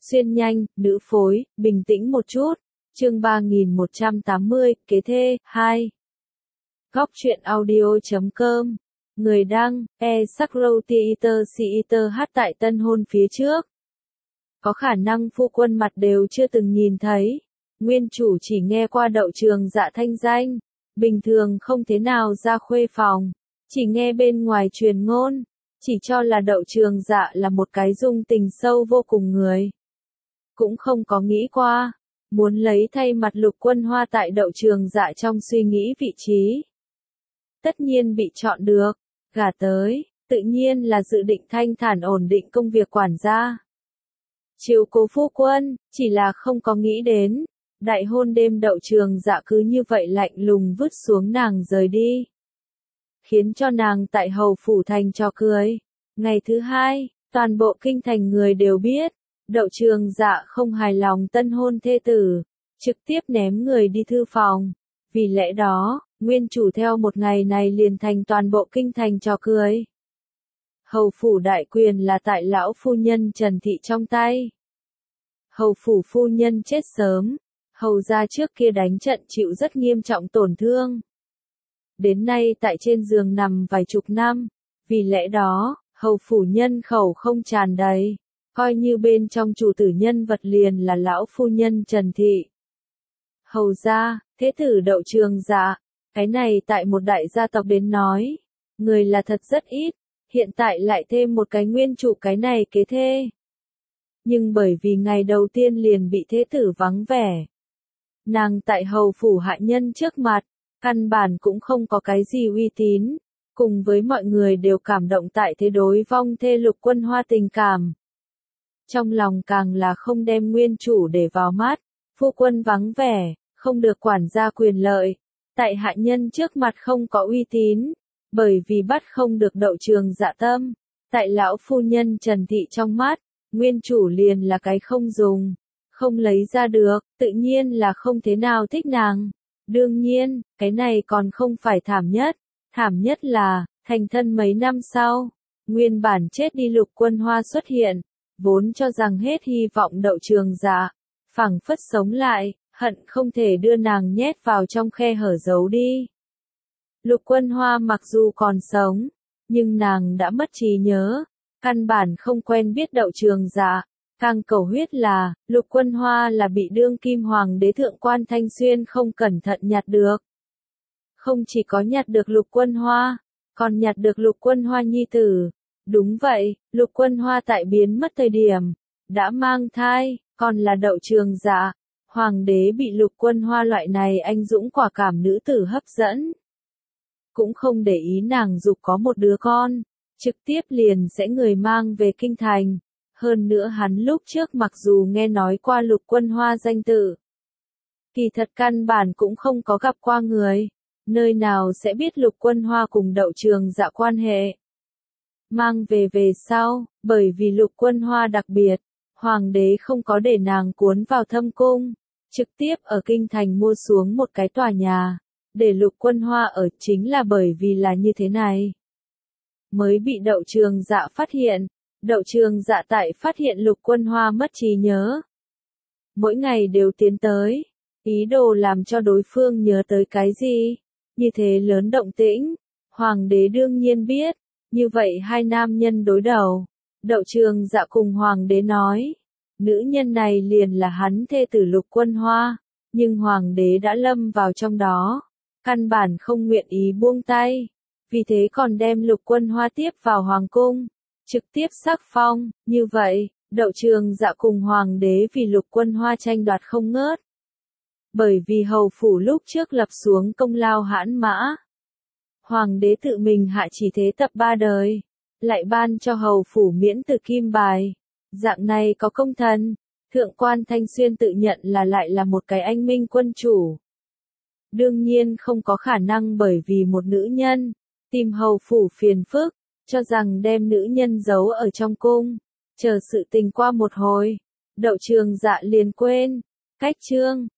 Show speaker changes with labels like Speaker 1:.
Speaker 1: Xuyên nhanh, nữ phối, bình tĩnh một chút. Chương 3180, kế thê, 2. Góc truyện audio.com. Người đăng, Sakrotheater hát tại tân hôn phía trước. Có khả năng phu quân mặt đều chưa từng nhìn thấy. Nguyên chủ chỉ nghe qua Đậu Trường Dạ thanh danh. Bình thường không thế nào ra khuê phòng. Chỉ nghe bên ngoài truyền ngôn. Chỉ cho là Đậu Trường Dạ là một cái dung tình sâu vô cùng người. Cũng không có nghĩ qua. Muốn lấy thay mặt Lục Quân Hoa tại Đậu Trường Dạ trong suy nghĩ vị trí. Tất nhiên bị chọn được. Gả tới, tự nhiên là dự định thanh thản ổn định công việc quản gia. Chiếu cố phu quân, chỉ là không có nghĩ đến. Đại hôn đêm Đậu Trường Dạ cứ như vậy lạnh lùng vứt xuống nàng rời đi. Khiến cho nàng tại hầu phủ thành trò cười. Ngày thứ hai, toàn bộ kinh thành người đều biết. Đậu Trường Dạ không hài lòng tân hôn thê tử. Trực tiếp ném người đi thư phòng. Vì lẽ đó, nguyên chủ theo một ngày này liền thành toàn bộ kinh thành trò cười. Hầu phủ đại quyền là tại lão phu nhân Trần Thị trong tay. Hầu phủ phu nhân chết sớm. Hầu gia trước kia đánh trận chịu rất nghiêm trọng tổn thương. Đến nay tại trên giường nằm vài chục năm. Vì lẽ đó, hầu phủ nhân khẩu không tràn đầy. Coi như bên trong chủ tử nhân vật liền là lão phu nhân Trần Thị. Hầu gia, thế tử Đậu Trường Dạ. Cái này tại một đại gia tộc đến nói. Người là thật rất ít. Hiện tại lại thêm một cái nguyên chủ cái này kế thê. Nhưng bởi vì ngày đầu tiên liền bị thế tử vắng vẻ. Nàng tại hầu phủ hạ nhân trước mặt. Căn bản cũng không có cái gì uy tín. Cùng với mọi người đều cảm động tại thế đối vong thê Lục Quân Hoa tình cảm. Trong lòng càng là không đem nguyên chủ để vào mắt. Phu quân vắng vẻ, không được quản gia quyền lợi. Tại hạ nhân trước mặt không có uy tín. Bởi vì bắt không được Đậu Trường Dạ tâm. Tại lão phu nhân Trần Thị trong mắt, nguyên chủ liền là cái không dùng. Không lấy ra được, tự nhiên là không thế nào thích nàng. Đương nhiên, cái này còn không phải thảm nhất. Thảm nhất là, thành thân mấy năm sau, nguyên bản chết đi Lục Quân Hoa xuất hiện. Vốn cho rằng hết hy vọng Đậu Trường Dạ. Phảng phất sống lại, hận không thể đưa nàng nhét vào trong khe hở giấu đi. Lục Quân Hoa mặc dù còn sống, nhưng nàng đã mất trí nhớ, căn bản không quen biết Đậu Trường Dạ. Càng cầu huyết là, Lục Quân Hoa là bị đương kim hoàng đế thượng quan Thanh Xuyên không cẩn thận nhặt được. Không chỉ có nhặt được Lục Quân Hoa, còn nhặt được Lục Quân Hoa nhi tử. Đúng vậy, Lục Quân Hoa tại biến mất thời điểm, đã mang thai, còn là Đậu Trường Dạ. Hoàng đế bị Lục Quân Hoa loại này anh dũng quả cảm nữ tử hấp dẫn. Cũng không để ý nàng dục có một đứa con, trực tiếp liền sẽ người mang về kinh thành. Hơn nữa hắn lúc trước mặc dù nghe nói qua Lục Quân Hoa danh tự. Kỳ thật căn bản cũng không có gặp qua người. Nơi nào sẽ biết Lục Quân Hoa cùng Đậu Trường Dạ quan hệ. Mang về sau, bởi vì Lục Quân Hoa đặc biệt, hoàng đế không có để nàng cuốn vào thâm cung. Trực tiếp ở kinh thành mua xuống một cái tòa nhà. Để Lục Quân Hoa ở chính là bởi vì là như thế này. Mới bị Đậu Trường Dạ phát hiện. Đậu Trường Dạ tại phát hiện Lục Quân Hoa mất trí nhớ. Mỗi ngày đều tiến tới. Ý đồ làm cho đối phương nhớ tới cái gì. Như thế lớn động tĩnh. Hoàng đế đương nhiên biết. Như vậy hai nam nhân đối đầu. Đậu Trường Dạ cùng hoàng đế nói. Nữ nhân này liền là hắn thê tử Lục Quân Hoa. Nhưng hoàng đế đã lâm vào trong đó. Căn bản không nguyện ý buông tay. Vì thế còn đem Lục Quân Hoa tiếp vào hoàng cung. Trực tiếp sắc phong. Như vậy, Đậu Trường Dạ cùng hoàng đế vì Lục Quân Hoa tranh đoạt không ngớt. Bởi vì hầu phủ lúc trước lập xuống công lao hãn mã. Hoàng đế tự mình hạ chỉ thế tập 3 đời. Lại ban cho hầu phủ miễn từ kim bài. Dạng này có công thần. Thượng quan Thanh Xuyên tự nhận là lại là một cái anh minh quân chủ. Đương nhiên không có khả năng bởi vì một nữ nhân. Tìm hầu phủ phiền phức. Cho rằng đem nữ nhân giấu ở trong cung. Chờ sự tình qua một hồi. Đậu Trường Dạ liền quên. Cách chương.